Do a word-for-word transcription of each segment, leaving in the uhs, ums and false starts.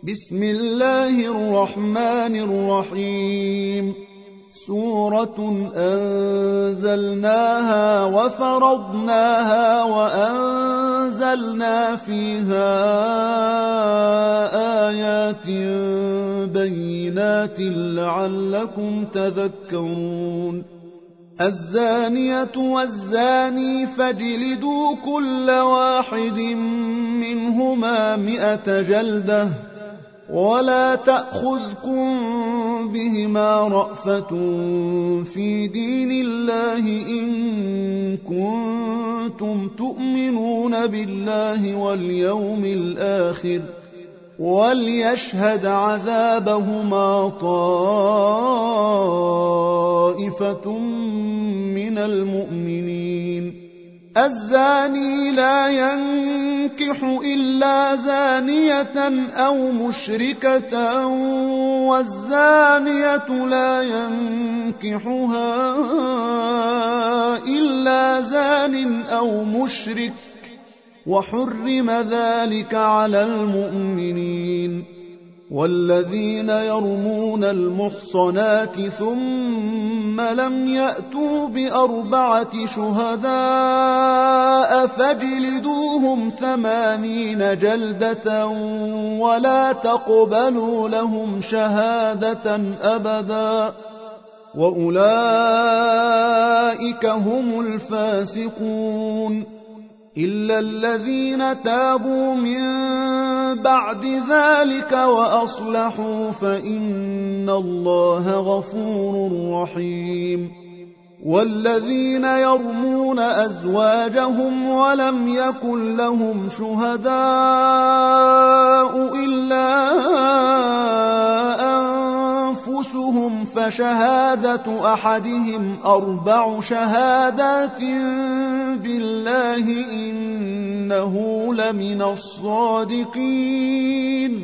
بسم الله الرحمن الرحيم. سورة أنزلناها وفرضناها وأنزلنا فيها آيات بينات لعلكم تذكرون. الزانية والزاني فاجلدوا كل واحد منهما مئة جلدة ولا تأخذكم بهما رأفة في دين الله إن كنتم تؤمنون بالله واليوم الآخر وليشهد عذابهما طائفة من المؤمنين. الزاني لا ينكح إلا زانية أو مشركة والزانية لا ينكحها إلا زان أو مشرك وحرم ذلك على المؤمنين. والذين يرمون المحصنات ثم لم يأتوا بأربعة شهداء فاجلدوهم ثمانين جلدة ولا تقبلوا لهم شهادة أبدا وأولئك هم الفاسقون. إلا الذين تابوا من بعد ذلك وأصلحوا فإن الله غفور رحيم. والذين يرمون أزواجهم ولم يكن لهم شهداء إلا أنفسهم فشهادة أحدهم أربع شهادات بالله إنه لمن الصادقين.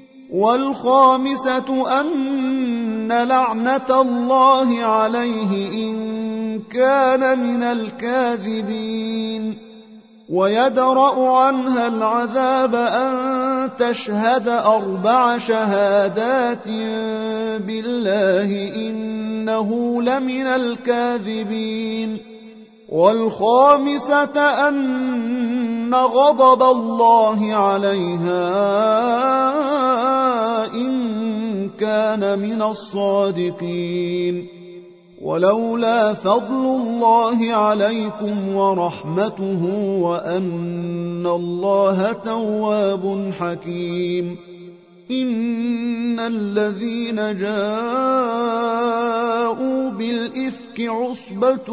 والخامسة أن لعنة الله عليه إن كان من الكاذبين. ويدرأ عنها العذاب أن تشهد أربع شهادات بالله إنه لمن الكاذبين. والخامسة أن غضب الله عليها إن كان من الصادقين. ولولا فضل الله عليكم ورحمته وأن الله تواب حكيم. إن الذين جاءوا بالإفك عصبة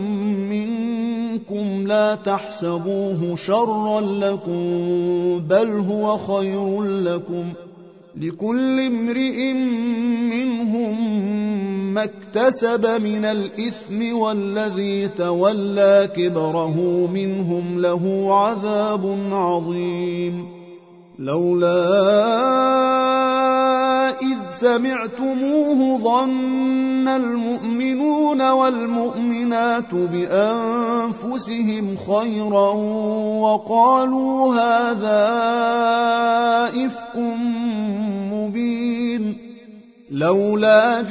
منكم لا تحسبوه شرا لكم بل هو خير لكم. لكل امرئ منهم ما اكتسب من الإثم والذي تولى كبره منهم له عذاب عظيم. لولا إذ سمعتموه ظن المؤمنون والمؤمنات بأنفسهم خيرا وقالوا هذا إفك مبين. لولا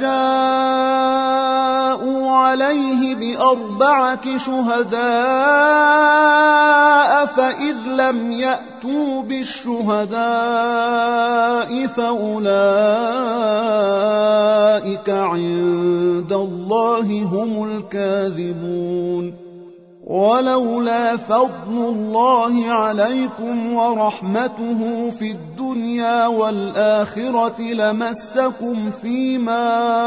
جاءوا عليه بأربعة شهداء فإذ لم يأتوا بالشهداء فأولئك عند الله هم الكاذبون. ولولا فضل الله عليكم ورحمته في الدنيا والآخرة لمسكم فيما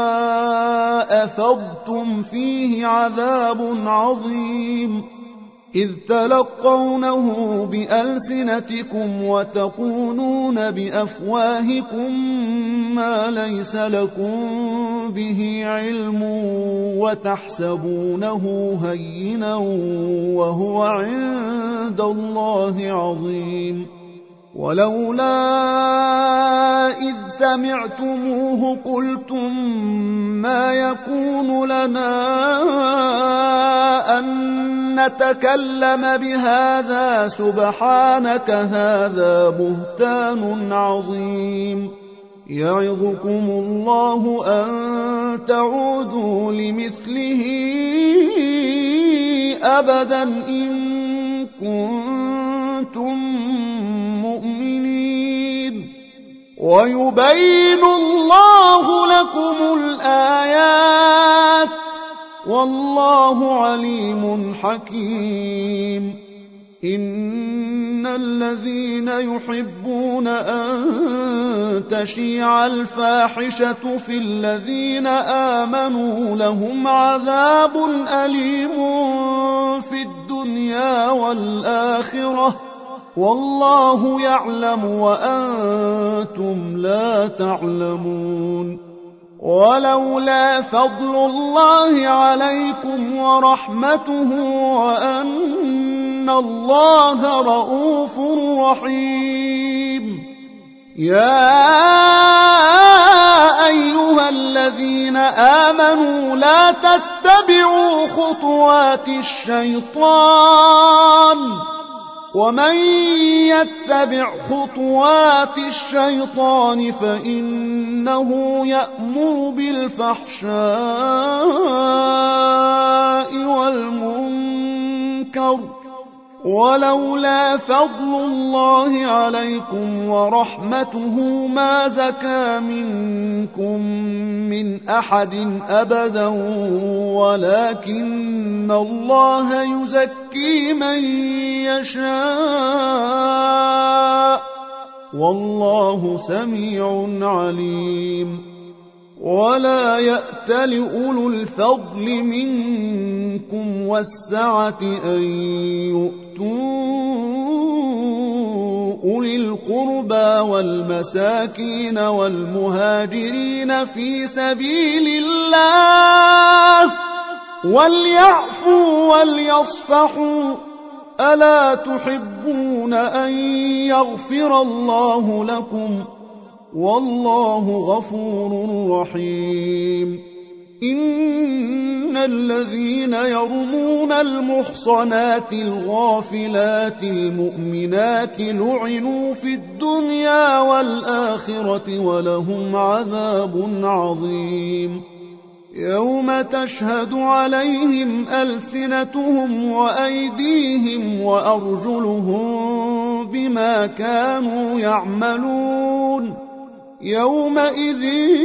أفضتم فيه عذاب عظيم. إذ تلقونه بألسنتكم وتقولون بأفواهكم ما ليس لكم به علم وتحسبونه هينا وهو عند الله عظيم. ولولا إذ سمعتموه قلتم ما يكون لنا أن نتكلم بهذا سبحانك هذا بهتان عظيم يعظكم الله أن تعودوا لمثله أبدا إن كنتم مؤمنين ويبين الله لكم الآيات والله عليم حكيم إن الذين يحبون أن تشيع الفاحشة في الذين آمنوا لهم عذاب أليم في الدنيا والآخرة والله يعلم وأنتم لا تعلمون ولولا فضل الله عليكم ورحمته وأن الله رؤوف رحيم يا أيها الذين آمنوا لا تتبعوا خطوات الشيطان ومن يتبع خطوات الشيطان فإنه يأمر بالفحشاء والمنكر ولولا فضل الله عليكم ورحمته ما زكى منكم من أحد أبدا ولكن الله يزكي من يشاء والله سميع عليم ولا يأتل أولو الفضل منكم والسعة أن يؤتوا أولي القربى والمساكين والمهاجرين في سبيل الله وليعفوا وليصفحوا ألا تحبون أن يغفر الله لكم والله غفور رحيم إن الذين يرمون المحصنات الغافلات المؤمنات لعنوا في الدنيا والآخرة ولهم عذاب عظيم يوم تشهد عليهم ألسنتهم وأيديهم وأرجلهم بما كانوا يعملون يومئذ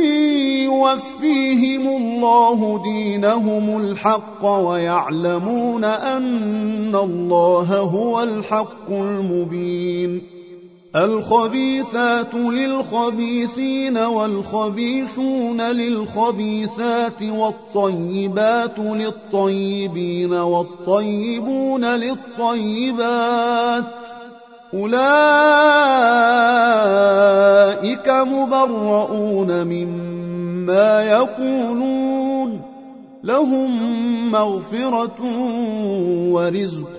يوفيهم الله دينهم الحق ويعلمون أن الله هو الحق المبين الخبيثات للخبيثين والخبيثون للخبيثات والطيبات للطيبين والطيبون للطيبات أولئك مبرؤون مما يقولون لهم مغفرة ورزق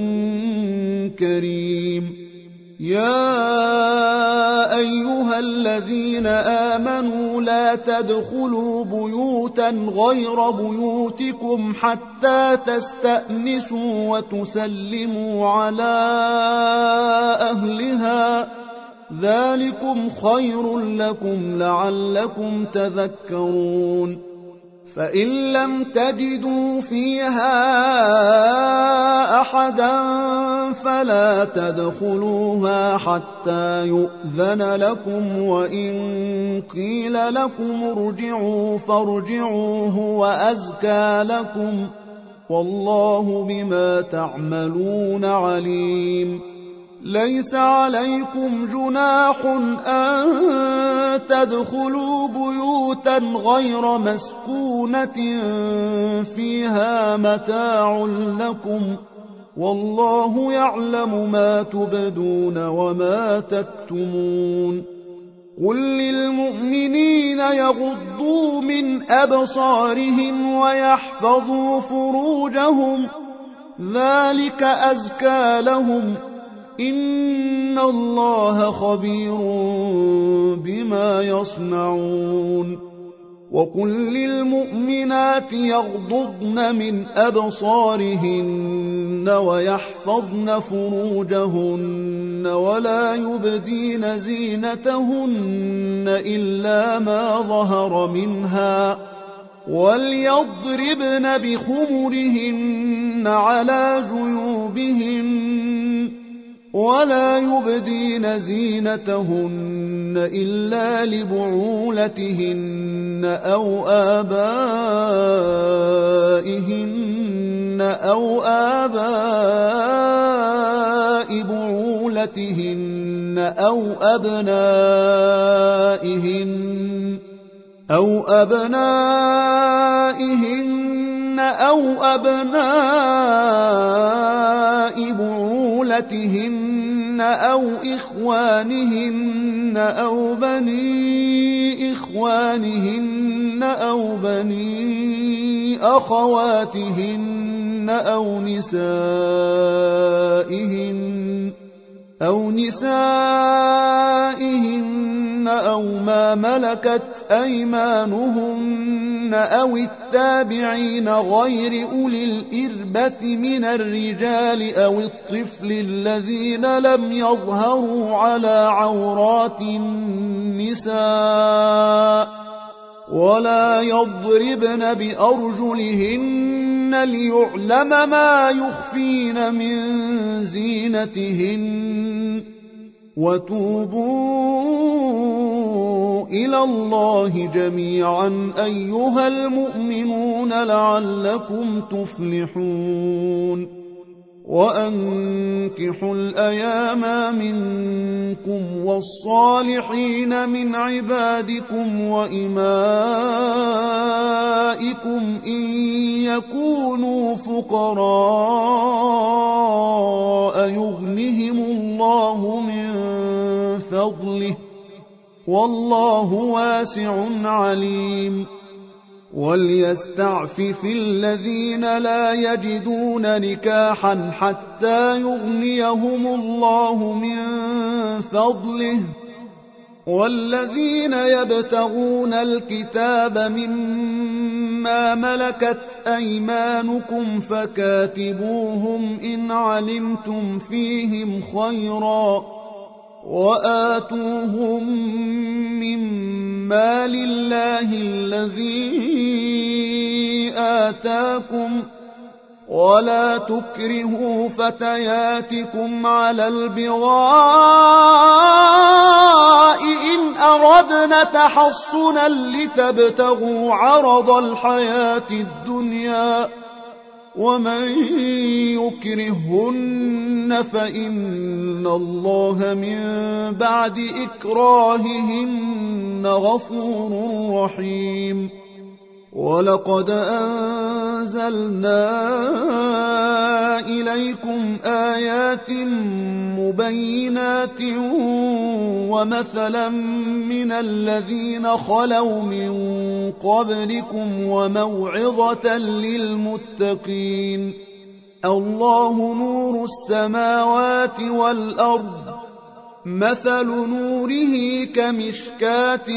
كريم يا أيها الذين آمنوا لا تدخلوا بيوتا غير بيوتكم حتى تستأنسوا وتسلموا على أهلها ذلكم خير لكم لعلكم تذكرون فإن لم تجدوا فيها أحدا فلا تدخلوها حتى يؤذن لكم وإن قيل لكم ارجعوا فارجعوا هو أزكى لكم والله بما تعملون عليم ليس عليكم جناح أن تدخلوا بيوتا غير مسكونة فيها متاع لكم والله يعلم ما تبدون وما تكتمون قل للمؤمنين يغضوا من أبصارهم ويحفظوا فروجهم ذلك أزكى لهم إن الله خبير بما يصنعون وقل للمؤمنات يغضضن من أبصارهن ويحفظن فروجهن ولا يبدين زينتهن إلا ما ظهر منها وليضربن بخمرهن على جيوبهن ولا يبدين زينتهن إلا لبعولتهن أو آبائهن أو آباء بعولتهن أو أبنائهن أو أبنائهن أو أبناء بعولتهن أو إخوانهن أو بني إخوانهن أو بني أخواتهن أو نسائهن أو نسائهن أو ما ملكت أيمانهن أو التابعين غير أولي الإربة من الرجال أو الطفل الذين لم يظهروا على عورات النساء ولا يضربن بأرجلهن ليعلم ما يخفين من زينتهن وتوبوا إلى الله جميعا أيها المؤمنون لعلكم تفلحون وأنكحوا الأيام منكم والصالحين من عبادكم وإمائكم إن يكونوا فقراء يغنهم الله من فضله والله واسع عليم وليستعفف الذين لا يجدون نكاحا حتى يغنيهم الله من فضله والذين يبتغون الكتاب مما ملكت أيمانكم فكاتبوهم إن علمتم فيهم خيرا وآتوهم مما لله الذي آتاكم ولا تكرهوا فتياتكم على البغاء إن أردنا تحصنا لتبتغوا عرض الحياة الدنيا ومن يكرهن فإن الله من بعد إكراههن غفور رحيم ولقد أنزلنا إليكم آيات مبينات ومثلا من الذين خلوا من قبلكم وموعظة للمتقين الله نور السماوات والأرض مثل نوره كمشكاة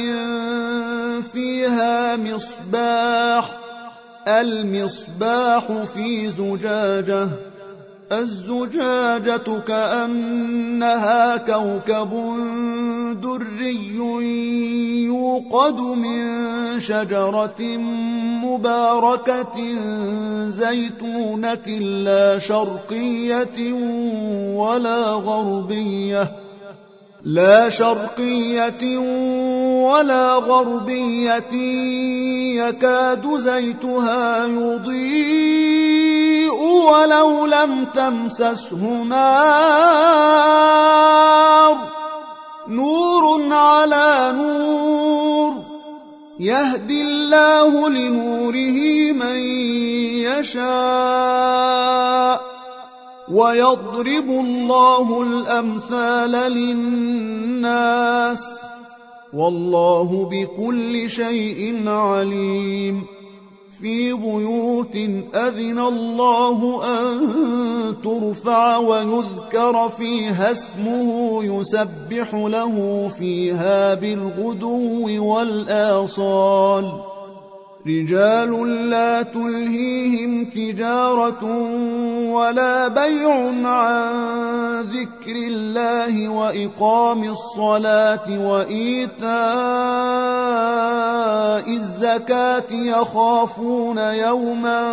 فيها مصباح المصباح في زجاجة الزجاجة كأنها كوكب دري يوقد من شجرة مباركة زيتونة لا شرقية ولا غربية لا شرقية ولا غربية يكاد زيتها يضيء ولو لم تمسسه نار نور على نور يهدي الله لنوره من يشاء ويضرب الله الأمثال للناس والله بكل شيء عليم في بيوت أذن الله أن ترفع ويذكر فيها اسمه يسبح له فيها بالغدو والآصال رجال لا تلهيهم تجارة ولا بيع عن ذكر الله وإقام الصلاة وإيتاء الزكاة يخافون يوما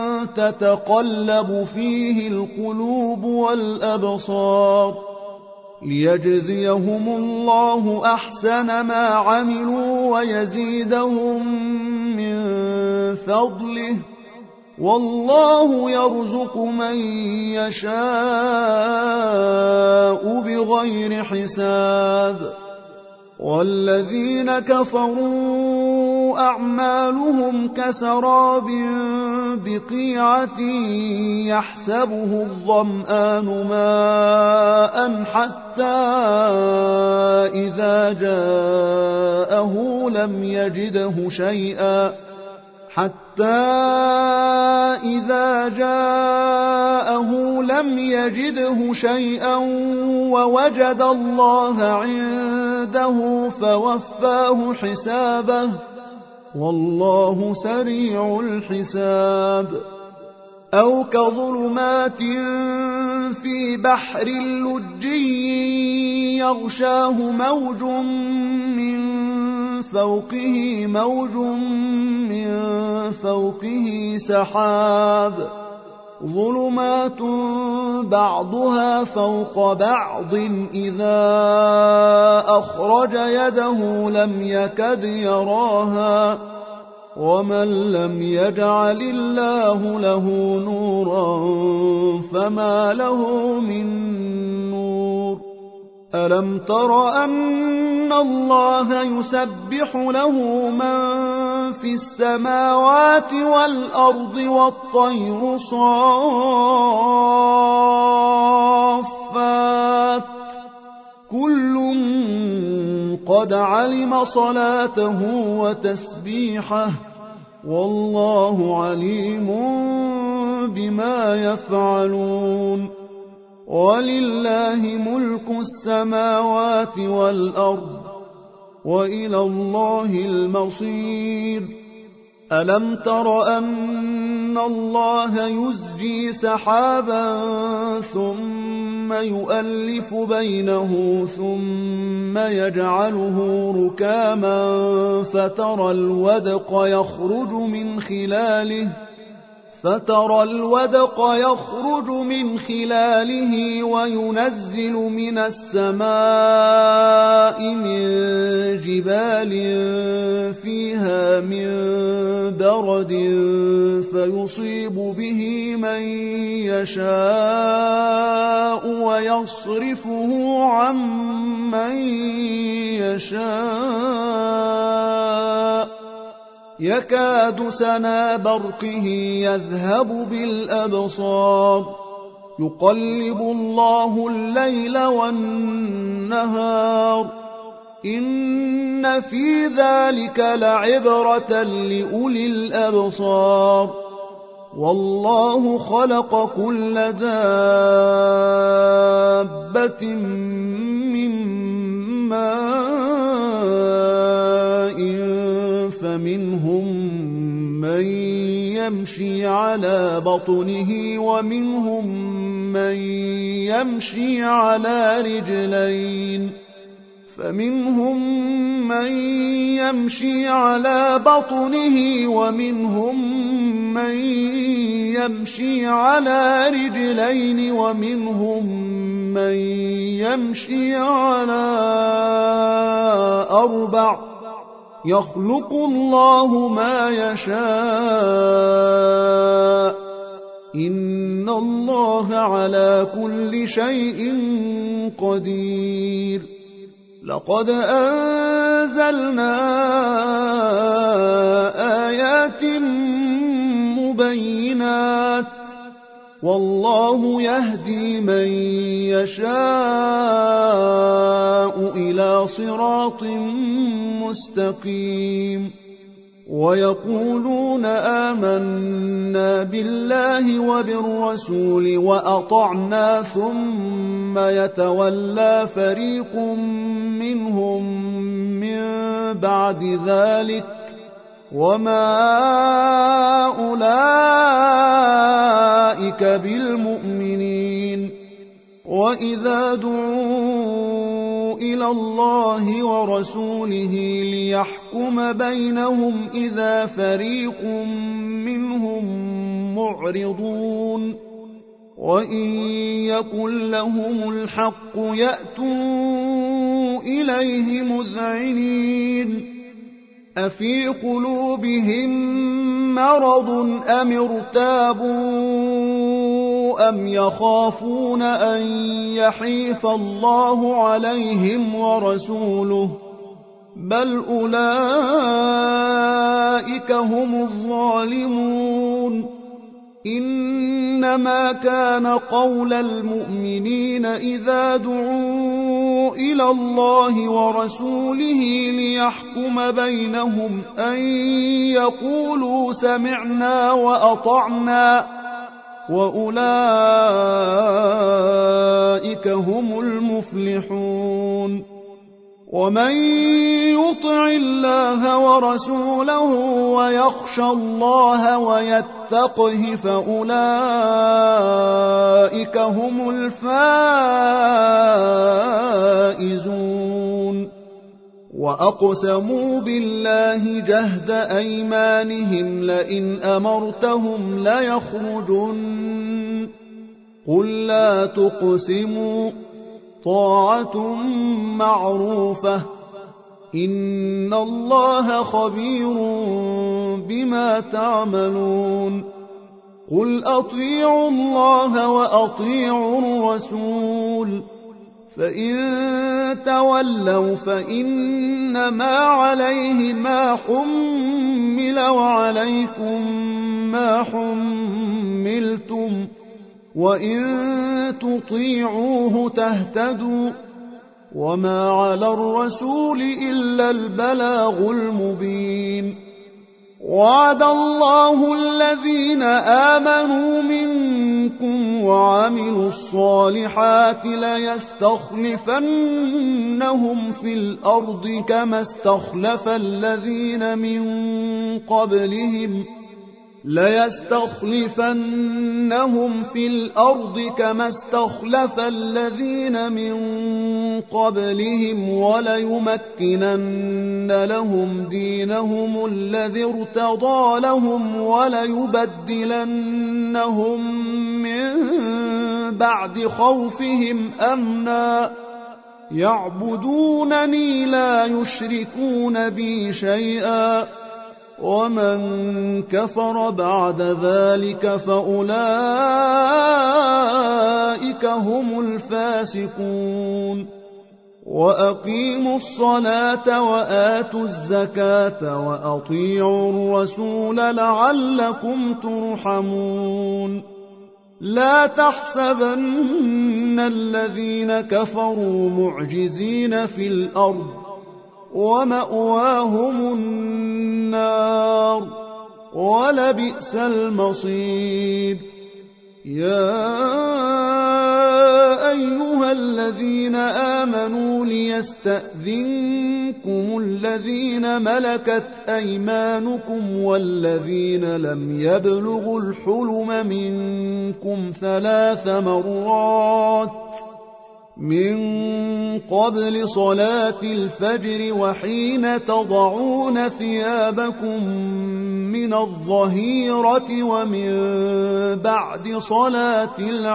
تتقلب فيه القلوب والأبصار ليجزيهم الله أحسن ما عملوا ويزيدهم من فضله والله يرزق من يشاء بغير حساب والذين كفروا أعمالهم كسراب بقيعة يحسبه الظمآن ماء حتى إذا جاءه لم يجده شيئا حتى إذا جاءه لم يجده شيئا ووجد الله عنده فوفاه حسابه والله سريع الحساب أو كظلمات في بحر لجي يغشاه موج من فوقه موج من فوقه سحاب ظلمات بعضها فوق بعض إذا أخرج يده لم يكد يراها ومن لم يجعل الله له نورا فما له من نور ألم تر أن الله يسبح له من في السماوات والأرض والطير صافات كل قد علم صلاته وتسبيحه والله عليم بما يفعلون ولله ملك السماوات والأرض وإلى الله المصير ألم تر أن الله يزجي سحابا ثم يؤلف بينه ثم يجعله ركاما فترى الودق يخرج من خلاله فترى الودق يخرج من خلاله وينزل من السماء من جبال فيها من برد فيصيب به من يشاء ويصرفه عن من يشاء يكاد سنا برقه يذهب بالأبصار يقلب الله الليل والنهار إن في ذلك لعبرة لأولي الأبصار والله خلق كل دابة من ماء فمنهم من يمشي على بطنه ومنهم من يمشي على رجلين فمنهم من يمشي على بطنه ومنهم من يمشي على رجلين ومنهم من يمشي على أربع يخلق الله ما يشاء إن الله على كل شيء قدير لقد أنزلنا آيات مبينات والله يهدي من يشاء إلى صراط مستقيم ويقولون آمنا بالله وبالرسول وأطعنا ثم يتولى فريق منهم من بعد ذلك وما أولئك بالمؤمنين وإذا دعوا إلى الله ورسوله ليحكم بينهم إذا فريق منهم معرضون وإن يكن لهم الحق يأتوا إليه مذعنين أفي قلوبهم مرض أم ارتابوا أم يخافون أن يحيف الله عليهم ورسوله بل أولئك هم الظالمون إنما كان قول المؤمنين إذا دعوا إلى الله ورسوله ليحكم بينهم أن يقولوا سمعنا وأطعنا وأولئك هم المفلحون ومن يطع الله ورسوله ويخشى الله ويتقه فأولئك هم الفائزون وأقسموا بالله جهد أيمانهم لئن أمرتهم ليخرجن قل لا تقسموا طاعة معروفة إن الله خبير بما تعملون قل أطيعوا الله وأطيعوا الرسول فإن تولوا فإنما عليه ما حمل وعليكم ما حملتم وإن تطيعوه تهتدوا وما على الرسول إلا البلاغ المبين وعد الله الذين آمنوا منكم وعملوا الصالحات ليستخلفنهم في الأرض كما استخلف الذين من قبلهم ليستخلفنهم في الأرض كما استخلف الذين من قبلهم وليمكنن لهم دينهم الذي ارتضى لهم وليبدلنهم من بعد خوفهم أمنا يعبدونني لا يشركون بي شيئا ومن كفر بعد ذلك فأولئك هم الفاسقون وأقيموا الصلاة وآتوا الزكاة وأطيعوا الرسول لعلكم ترحمون لا تحسبن الذين كفروا معجزين في الأرض ومأواهم النار ولبئس المصير يا أيها الذين آمنوا ليستأذنكم الذين ملكت أيمانكم والذين لم يبلغوا الحلم منكم ثلاث مرات من قبل صلاة الفجر وحين تضعون ثيابكم من الظهيرة ومن بعد صلاة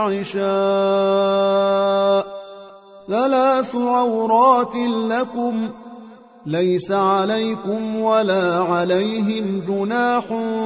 العشاء ثلاث عورات لكم ليس عليكم ولا عليهم جناح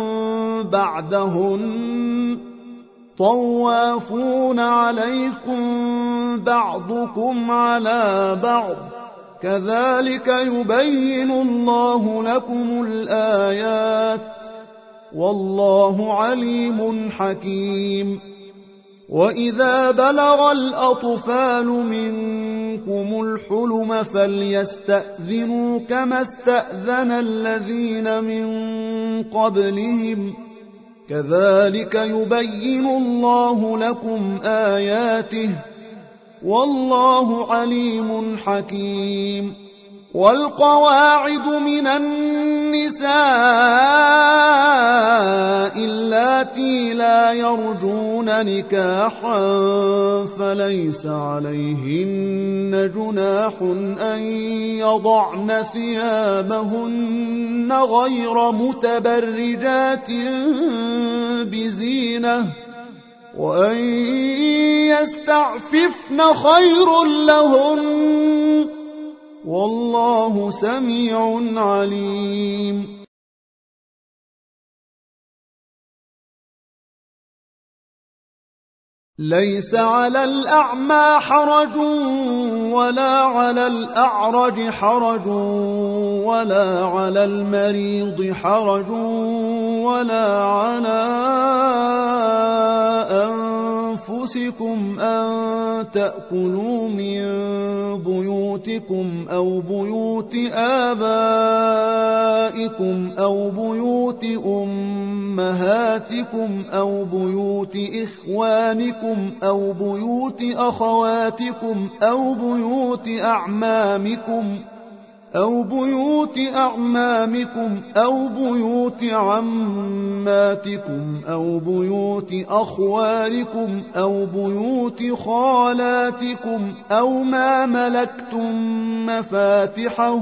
بعدهن طوافون عليكم بعضكم على بعض كذلك يبين الله لكم الآيات والله عليم حكيم وإذا بلغ الأطفال منكم الحلم فليستأذنوا كما استأذن الذين من قبلهم كذلك يبين الله لكم آياته والله عليم حكيم. والقواعد من النساء اللاتي لا يرجون نكاحا فليس عليهن جناح أن يضعن ثيابهن غير متبرجات بزينة وأن يستعففن خير لهن والله سميع عليم. ليس على الأعمى حرج ولا على الأعرج حرج ولا على المريض حرج ولا على أنفسكم أن تأكلوا من بيوتكم أو بيوت آبائكم أو بيوت أمهاتكم أو بيوت إخوانكم أو بيوت أخواتكم أو بيوت أعمامكم أو بيوت أعمامكم أو بيوت عماتكم أو بيوت أخوالكم أو بيوت خالاتكم أو ما ملكتم مفاتحه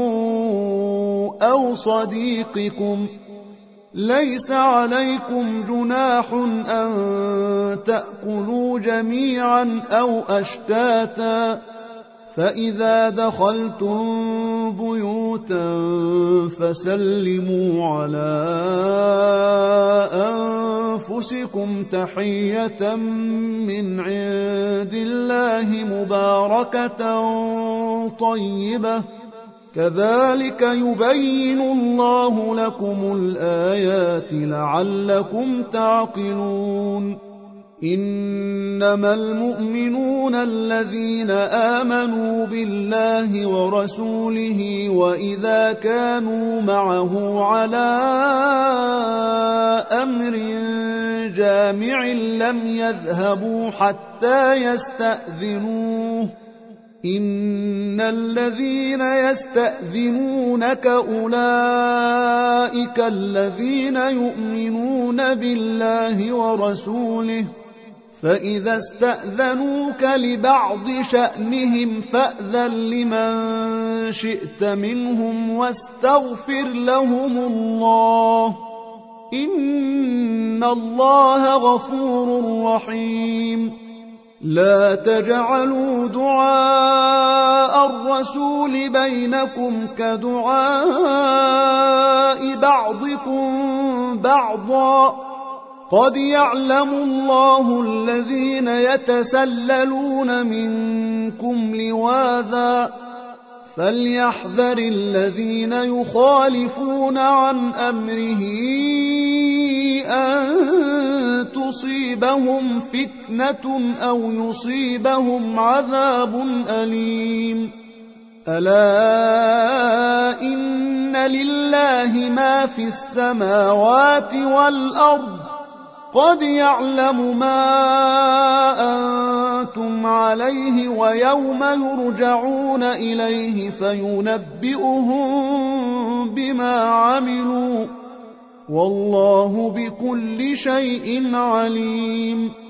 أو صديقكم. ليس عليكم جناح أن تأكلوا جميعا أو أشتاتا فإذا دخلتم بيوتا فسلموا على أنفسكم تحية من عند الله مباركة طيبة كذلك يبين الله لكم الآيات لعلكم تعقلون. إنما المؤمنون الذين آمنوا بالله ورسوله وإذا كانوا معه على أمر جامع لم يذهبوا حتى يستأذنوه. إن الذين يستأذنونك أولئك الذين يؤمنون بالله ورسوله فإذا استأذنوك لبعض شأنهم فأذن لمن شئت منهم واستغفر لهم الله إن الله غفور رحيم. لا تجعلوا دعاء الرسول بينكم كدعاء بعضكم بعضا قد يعلم الله الذين يتسللون منكم لواذا فليحذر الذين يخالفون عن أمره أن تصيبهم فتنة أو يصيبهم عذاب أليم. ألا إن لله ما في السماوات والأرض قد يعلم ما أنتم عليه ويوم يرجعون إليه فينبئهم بما عملوا والله بكل شيء عليم.